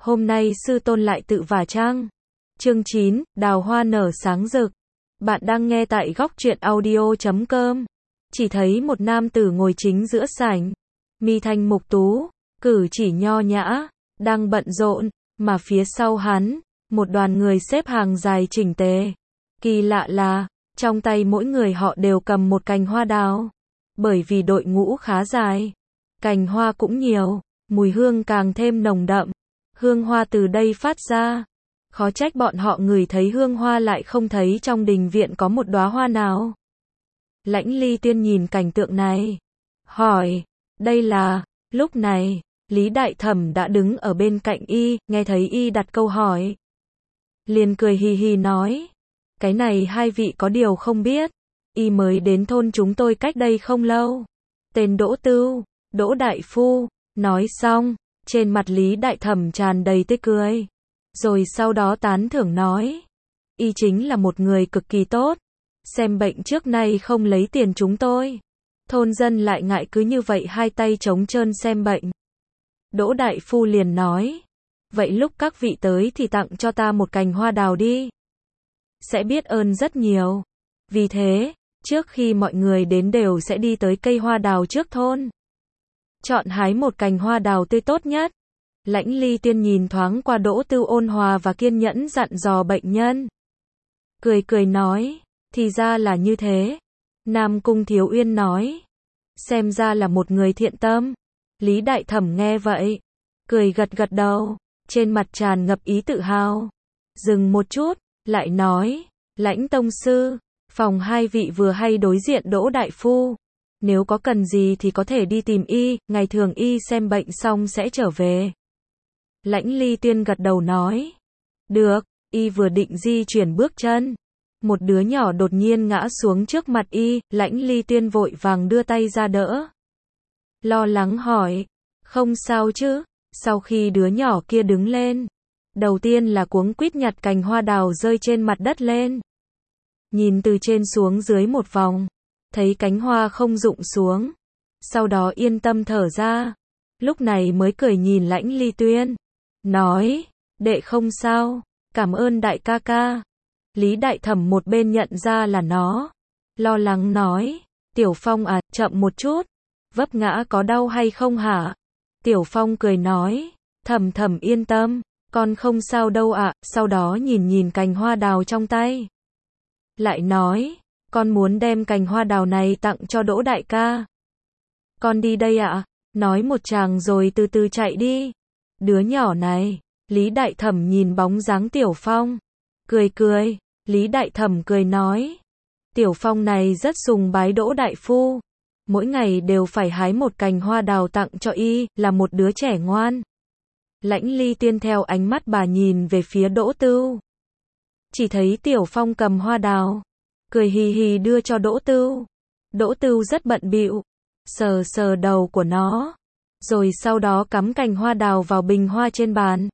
Hôm nay sư tôn lại tự vả trang. Chương 9, đào hoa nở sáng rực. Bạn đang nghe tại góc truyện audio.com. Chỉ thấy một nam tử ngồi chính giữa sảnh, mi thanh mục tú, cử chỉ nho nhã, đang bận rộn, mà phía sau hắn, một đoàn người xếp hàng dài chỉnh tề. Kỳ lạ là, trong tay mỗi người họ đều cầm một cành hoa đào. Bởi vì đội ngũ khá dài, cành hoa cũng nhiều, mùi hương càng thêm nồng đậm. Hương hoa từ đây phát ra. Khó trách bọn họ ngửi thấy hương hoa lại không thấy trong đình viện có một đóa hoa nào. Lãnh Ly Tiên nhìn cảnh tượng này, hỏi, đây là, lúc này, Lý Đại Thẩm đã đứng ở bên cạnh y, nghe thấy y đặt câu hỏi. Liền cười hì hì nói, cái này hai vị có điều không biết, y mới đến thôn chúng tôi cách đây không lâu. Tên Đỗ Tưu, Đỗ Đại Phu, nói xong, trên mặt Lý Đại Thẩm tràn đầy tươi cười. Rồi sau đó tán thưởng nói, y chính là một người cực kỳ tốt, xem bệnh trước nay không lấy tiền chúng tôi. Thôn dân lại ngại cứ như vậy hai tay trống trơn xem bệnh. Đỗ Đại Phu liền nói, vậy lúc các vị tới thì tặng cho ta một cành hoa đào đi. Sẽ biết ơn rất nhiều. Vì thế, trước khi mọi người đến đều sẽ đi tới cây hoa đào trước thôn, chọn hái một cành hoa đào tươi tốt nhất. Lãnh Ly Tiên nhìn thoáng qua Đỗ Tưu ôn hòa và kiên nhẫn dặn dò bệnh nhân. Cười cười nói, thì ra là như thế. Nam Cung Thiếu Uyên nói, xem ra là một người thiện tâm. Lý Đại Thẩm nghe vậy, cười gật gật đầu, trên mặt tràn ngập ý tự hào. Dừng một chút, lại nói, Lãnh Tông Sư, phòng hai vị vừa hay đối diện Đỗ Đại Phu. Nếu có cần gì thì có thể đi tìm y, ngày thường y xem bệnh xong sẽ trở về. Lãnh Ly Tiên gật đầu nói, được. Y vừa định di chuyển bước chân, một đứa nhỏ đột nhiên ngã xuống trước mặt y. Lãnh Ly Tiên vội vàng đưa tay ra đỡ, lo lắng hỏi, không sao chứ? Sau khi đứa nhỏ kia đứng lên, đầu tiên là cuống quýt nhặt cành hoa đào rơi trên mặt đất lên, nhìn từ trên xuống dưới một vòng, thấy cánh hoa không rụng xuống, sau đó yên tâm thở ra, lúc này mới cười nhìn Lãnh Ly Tuyên, nói, đệ không sao, cảm ơn đại ca ca. Lý Đại Thẩm một bên nhận ra là nó, lo lắng nói, Tiểu Phong à, chậm một chút, vấp ngã có đau hay không hả? Tiểu Phong cười nói, Thẩm Thẩm yên tâm, con không sao đâu ạ. Sau đó nhìn nhìn cành hoa đào trong tay, lại nói, con muốn đem cành hoa đào này tặng cho Đỗ đại ca. Con đi đây ạ. Nói một tràng rồi từ từ chạy đi. Đứa nhỏ này, Lý Đại Thẩm nhìn bóng dáng Tiểu Phong, cười cười. Lý Đại Thẩm cười nói, Tiểu Phong này rất sùng bái Đỗ Đại Phu, mỗi ngày đều phải hái một cành hoa đào tặng cho y, là một đứa trẻ ngoan. Lãnh Ly Tiên theo ánh mắt bà nhìn về phía Đỗ Tưu, chỉ thấy Tiểu Phong cầm hoa đào, cười hì hì đưa cho Đỗ Tưu. Đỗ Tưu rất bận bịu, sờ sờ đầu của nó, rồi sau đó cắm cành hoa đào vào bình hoa trên bàn.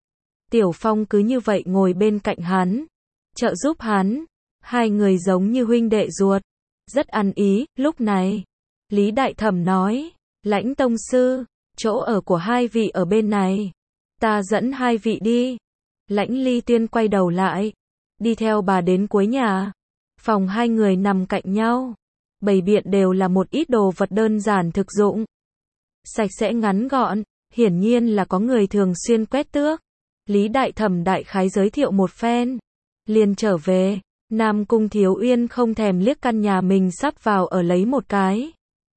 Tiểu Phong cứ như vậy ngồi bên cạnh hắn, trợ giúp hắn, hai người giống như huynh đệ ruột, rất ăn ý. Lúc này, Lý Đại Thẩm nói, Lãnh Tông Sư, chỗ ở của hai vị ở bên này, ta dẫn hai vị đi. Lãnh Ly Tiên quay đầu lại, đi theo bà đến cuối nhà. Phòng hai người nằm cạnh nhau, bày biện đều là một ít đồ vật đơn giản thực dụng, sạch sẽ ngắn gọn, hiển nhiên là có người thường xuyên quét tước. Lý Đại Thẩm đại khái giới thiệu một phen, liền trở về. Nam Cung Thiếu Uyên không thèm liếc căn nhà mình sắp vào ở lấy một cái,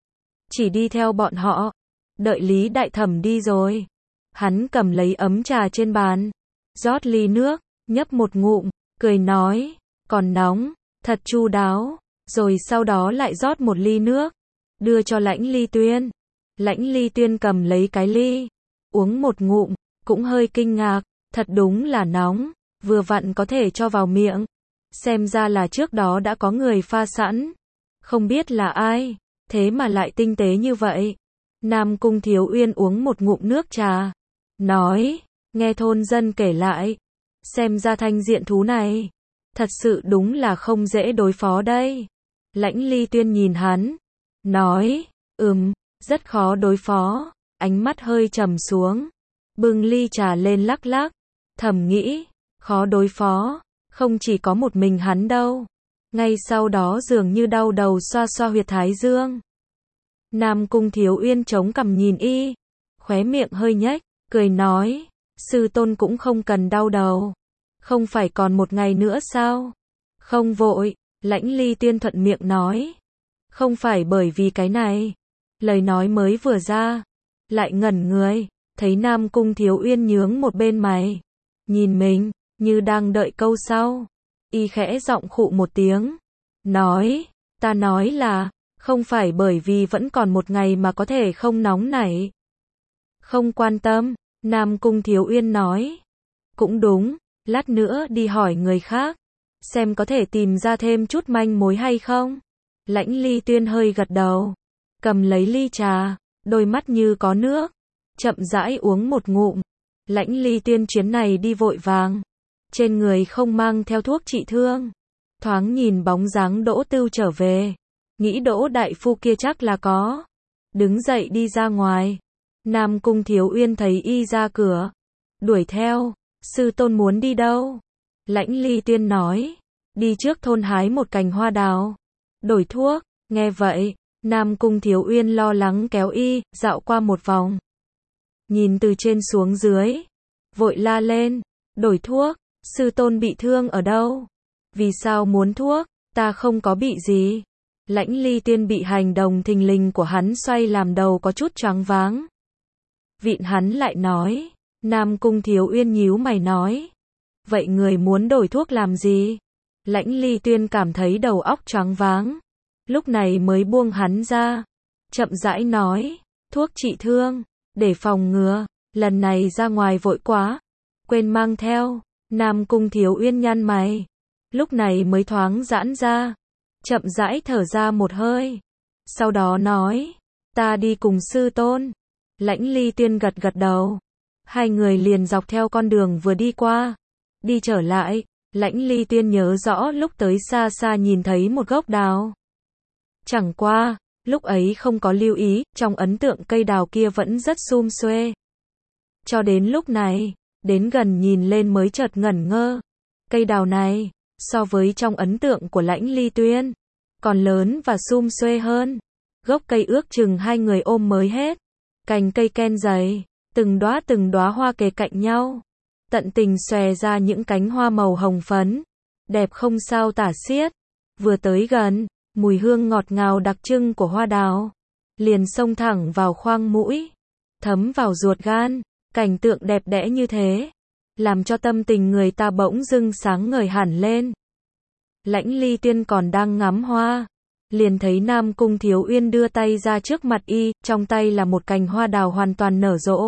chỉ đi theo bọn họ. Đợi Lý Đại Thẩm đi rồi, hắn cầm lấy ấm trà trên bàn, rót ly nước, nhấp một ngụm, cười nói, còn nóng, thật chu đáo. Rồi sau đó lại rót một ly nước, đưa cho Lãnh Ly Tuyên. Lãnh Ly Tuyên cầm lấy cái ly, uống một ngụm, cũng hơi kinh ngạc, thật đúng là nóng, vừa vặn có thể cho vào miệng. Xem ra là trước đó đã có người pha sẵn, không biết là ai, thế mà lại tinh tế như vậy. Nam Cung Thiếu Uyên uống một ngụm nước trà, nói, nghe thôn dân kể lại, xem ra thanh diện thú này, thật sự đúng là không dễ đối phó đây. Lãnh Ly Tuyên nhìn hắn, nói, rất khó đối phó, ánh mắt hơi trầm xuống. bưng ly trà lên lắc lắc, thầm nghĩ, khó đối phó, không chỉ có một mình hắn đâu. Ngay sau đó dường như đau đầu xoa xoa huyệt thái dương. Nam Cung Thiếu Uyên chống cằm nhìn y, khóe miệng hơi nhếch, cười nói, sư tôn cũng không cần đau đầu. Không phải còn một ngày nữa sao? Không vội, Lãnh Ly Tiên thuận miệng nói. Không phải bởi vì cái này. Lời nói mới vừa ra, lại ngẩn người, thấy Nam Cung Thiếu Uyên nhướng một bên mày. Nhìn mình, như đang đợi câu sau. Y khẽ giọng khụ một tiếng. Nói, ta nói là, không phải bởi vì vẫn còn một ngày mà có thể không nóng nảy. Không quan tâm, Nam Cung Thiếu Uyên nói. Cũng đúng, lát nữa đi hỏi người khác, xem có thể tìm ra thêm chút manh mối hay không. Lãnh Ly Tuyên hơi gật đầu, cầm lấy ly trà, đôi mắt như có nước, chậm rãi uống một ngụm. Lãnh Ly Tuyên chuyến này đi vội vàng, trên người không mang theo thuốc trị thương. Thoáng nhìn bóng dáng Đỗ Tưu trở về, nghĩ Đỗ đại phu kia chắc là có. Đứng dậy đi ra ngoài. Nam Cung Thiếu Uyên thấy y ra cửa, đuổi theo. Sư tôn muốn đi đâu? Lãnh Ly Tuyên nói, đi trước thôn hái một cành hoa đào, đổi thuốc. Nghe vậy, Nam Cung Thiếu Uyên lo lắng kéo y, dạo qua một vòng. Nhìn từ trên xuống dưới, vội la lên, đổi thuốc, sư tôn bị thương ở đâu? Vì sao muốn thuốc? Ta không có bị gì. Lãnh Ly Tuyên bị hành động thình lình của hắn xoay làm đầu có chút choáng váng. Vịn hắn lại nói. Nam Cung Thiếu Uyên nhíu mày nói. Vậy người muốn đổi thuốc làm gì? Lãnh Ly Tuyên cảm thấy đầu óc choáng váng, lúc này mới buông hắn ra, chậm rãi nói, thuốc trị thương, để phòng ngừa, lần này ra ngoài vội quá, quên mang theo. Nam Cung Thiếu Uyên nhăn mày, lúc này mới thoáng giãn ra, chậm rãi thở ra một hơi, sau đó nói, ta đi cùng sư tôn. Lãnh Ly Tuyên gật gật đầu, hai người liền dọc theo con đường vừa đi qua, đi trở lại. Lãnh Ly Tuyên nhớ rõ lúc tới xa xa nhìn thấy một gốc đào. Chẳng qua, lúc ấy không có lưu ý, trong ấn tượng cây đào kia vẫn rất sum xuê. Cho đến lúc này, đến gần nhìn lên mới chợt ngẩn ngơ. Cây đào này, so với trong ấn tượng của Lãnh Ly Tuyên, còn lớn và sum xuê hơn. Gốc cây ước chừng hai người ôm mới hết. Cành cây ken dày, từng đóa hoa kề cạnh nhau, tận tình xòe ra những cánh hoa màu hồng phấn, đẹp không sao tả xiết. Vừa tới gần, mùi hương ngọt ngào đặc trưng của hoa đào liền xông thẳng vào khoang mũi, thấm vào ruột gan. Cảnh tượng đẹp đẽ như thế, làm cho tâm tình người ta bỗng dưng sáng ngời hẳn lên. Lãnh Ly Tuyên còn đang ngắm hoa, liền thấy Nam Cung Thiếu Uyên đưa tay ra trước mặt y, trong tay là một cành hoa đào hoàn toàn nở rộ.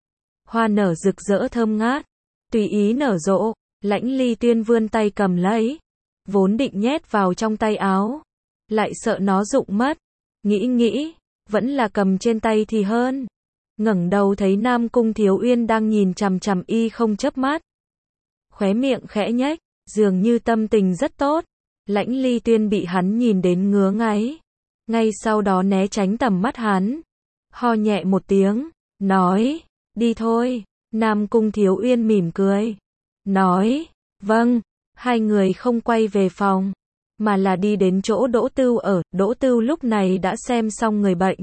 Hoa nở rực rỡ thơm ngát, tùy ý nở rộ. Lãnh Ly Tuyên vươn tay cầm lấy, vốn định nhét vào trong tay áo, lại sợ nó rụng mất, nghĩ, vẫn là cầm trên tay thì hơn. Ngẩng đầu thấy Nam Cung Thiếu Uyên đang nhìn chằm chằm y không chớp mắt, khóe miệng khẽ nhếch, dường như tâm tình rất tốt. Lãnh Ly Tuyên bị hắn nhìn đến ngứa ngáy, ngay sau đó né tránh tầm mắt hắn, ho nhẹ một tiếng, nói, đi thôi. Nam Cung Thiếu Uyên mỉm cười, nói, vâng. Hai người không quay về phòng, mà là đi đến chỗ Đỗ Tưu ở. Đỗ Tưu lúc này đã xem xong người bệnh.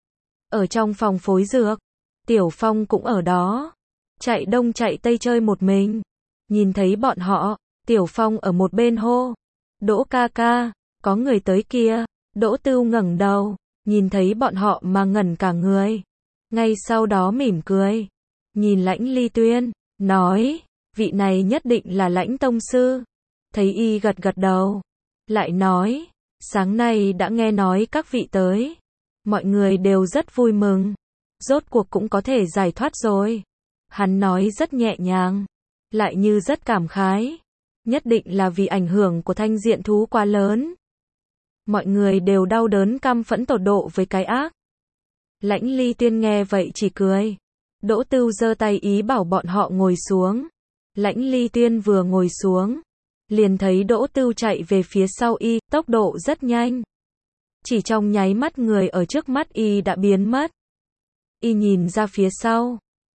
Ở trong phòng phối dược, Tiểu Phong cũng ở đó, chạy đông chạy tây chơi một mình. Nhìn thấy bọn họ, Tiểu Phong ở một bên hô, Đỗ ca ca, có người tới kia. Đỗ Tưu ngẩng đầu, nhìn thấy bọn họ mà ngẩn cả người. Ngay sau đó mỉm cười, nhìn Lãnh Ly Tuyên, nói, vị này nhất định là Lãnh tông sư. Thấy y gật gật đầu, lại nói, sáng nay đã nghe nói các vị tới, mọi người đều rất vui mừng, rốt cuộc cũng có thể giải thoát rồi. Hắn nói rất nhẹ nhàng, lại như rất cảm khái, nhất định là vì ảnh hưởng của thanh diện thú quá lớn. Mọi người đều đau đớn căm phẫn tột độ với cái ác. Lãnh Ly Tuyên nghe vậy chỉ cười. Đỗ Tưu giơ tay ý bảo bọn họ ngồi xuống. Lãnh Ly Tuyên vừa ngồi xuống, liền thấy Đỗ Tưu chạy về phía sau y, tốc độ rất nhanh. Chỉ trong nháy mắt người ở trước mắt y đã biến mất. Y nhìn ra phía sau,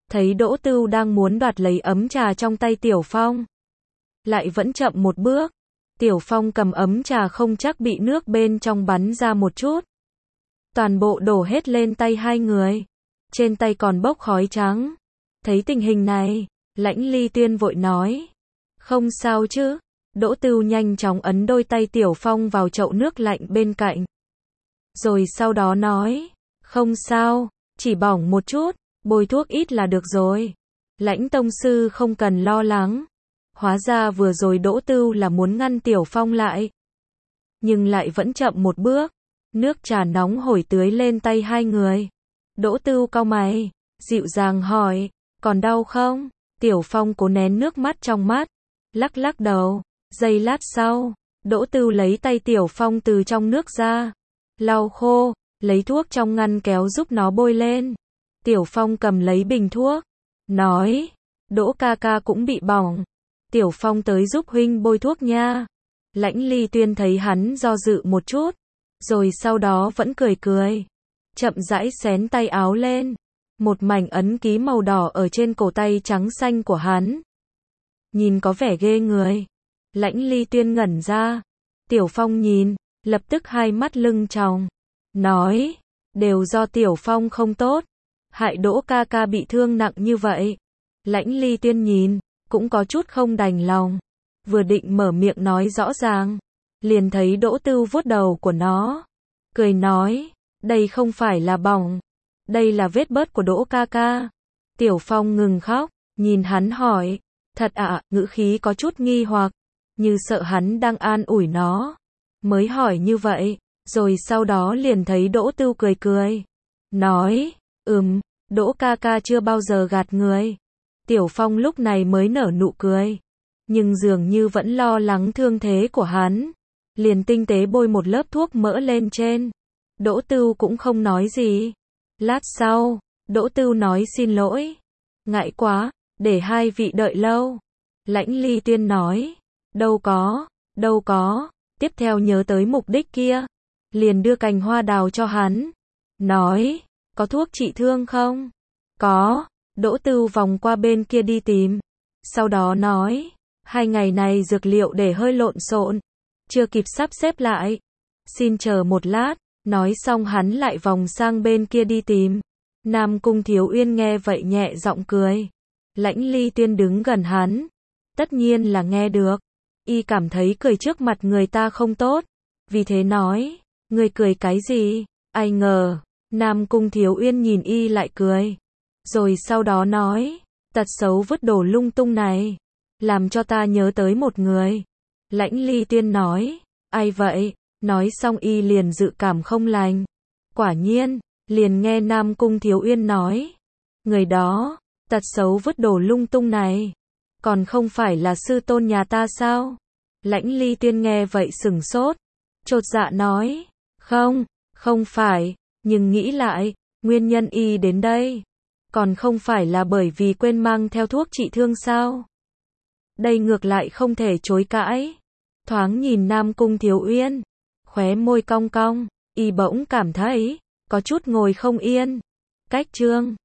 thấy Đỗ Tưu đang muốn đoạt lấy ấm trà trong tay Tiểu Phong. Lại vẫn chậm một bước. Tiểu Phong cầm ấm trà không chắc bị nước bên trong bắn ra một chút. Toàn bộ đổ hết lên tay hai người. Trên tay còn bốc khói trắng. Thấy tình hình này, Lãnh Ly Tuyên vội nói. Không sao chứ. Đỗ Tưu nhanh chóng ấn đôi tay Tiểu Phong vào chậu nước lạnh bên cạnh. Rồi sau đó nói. Không sao, chỉ bỏng một chút, bôi thuốc ít là được rồi. Lãnh tông sư không cần lo lắng. Hóa ra vừa rồi Đỗ Tưu là muốn ngăn Tiểu Phong lại. Nhưng lại vẫn chậm một bước. Nước trà nóng hổi tưới lên tay hai người. Đỗ Tưu cau mày, dịu dàng hỏi, còn đau không? Tiểu Phong cố nén nước mắt trong mắt, lắc lắc đầu. Giây lát sau, Đỗ Tưu lấy tay Tiểu Phong từ trong nước ra, lau khô, lấy thuốc trong ngăn kéo giúp nó bôi lên. Tiểu Phong cầm lấy bình thuốc, nói, Đỗ ca ca cũng bị bỏng. Tiểu Phong tới giúp huynh bôi thuốc nha. Lãnh Ly Tuyên thấy hắn do dự một chút, rồi sau đó vẫn cười cười. Chậm rãi xén tay áo lên. Một mảnh ấn ký màu đỏ ở trên cổ tay trắng xanh của hắn. Nhìn có vẻ ghê người. Lãnh Ly Tuyên ngẩn ra. Tiểu Phong nhìn, lập tức hai mắt lưng tròng. Nói, đều do Tiểu Phong không tốt. Hại Đỗ ca ca bị thương nặng như vậy. Lãnh Ly Tuyên nhìn, cũng có chút không đành lòng. Vừa định mở miệng nói rõ ràng, liền thấy Đỗ Tưu vuốt đầu của nó. Cười nói, đây không phải là bỏng. Đây là vết bớt của Đỗ ca ca. Tiểu Phong ngừng khóc, nhìn hắn hỏi, thật ạ, ngữ khí có chút nghi hoặc, như sợ hắn đang an ủi nó. Mới hỏi như vậy, rồi sau đó liền thấy Đỗ Tưu cười cười. Nói, Đỗ ca ca chưa bao giờ gạt người. Tiểu Phong lúc này mới nở nụ cười. Nhưng dường như vẫn lo lắng thương thế của hắn. Liền tinh tế bôi một lớp thuốc mỡ lên trên. Đỗ Tưu cũng không nói gì. Lát sau, Đỗ Tưu nói xin lỗi. Ngại quá, để hai vị đợi lâu. Lãnh Ly Tuyên nói, đâu có. Tiếp theo nhớ tới mục đích kia. Liền đưa cành hoa đào cho hắn. Nói, có thuốc trị thương không? Có. Đỗ Tưu vòng qua bên kia đi tìm. Sau đó nói, 2 ngày này dược liệu để hơi lộn xộn, chưa kịp sắp xếp lại. Xin chờ một lát. Nói xong hắn lại vòng sang bên kia đi tìm. Nam Cung Thiếu Uyên nghe vậy nhẹ giọng cười. Lãnh Ly Tuyên đứng gần hắn. Tất nhiên là nghe được. Y cảm thấy cười trước mặt người ta không tốt. Vì thế nói, ngươi cười cái gì? Ai ngờ, Nam Cung Thiếu Uyên nhìn Y lại cười. Rồi sau đó nói, tật xấu vứt đồ lung tung này. Làm cho ta nhớ tới một người. Lãnh Ly Tuyên nói, ai vậy? Nói xong Y liền dự cảm không lành. Quả nhiên, liền nghe Nam Cung Thiếu Uyên nói. Người đó, tật xấu vứt đồ lung tung này. Còn không phải là sư tôn nhà ta sao? Lãnh Ly Tuyên nghe vậy sửng sốt. Chột dạ nói. Không phải. Nhưng nghĩ lại, nguyên nhân Y đến đây. Còn không phải là bởi vì quên mang theo thuốc trị thương sao? Đây ngược lại không thể chối cãi. Thoáng nhìn Nam Cung Thiếu Uyên. Khóe môi cong cong, Y bỗng cảm thấy có chút ngồi không yên. Cách chương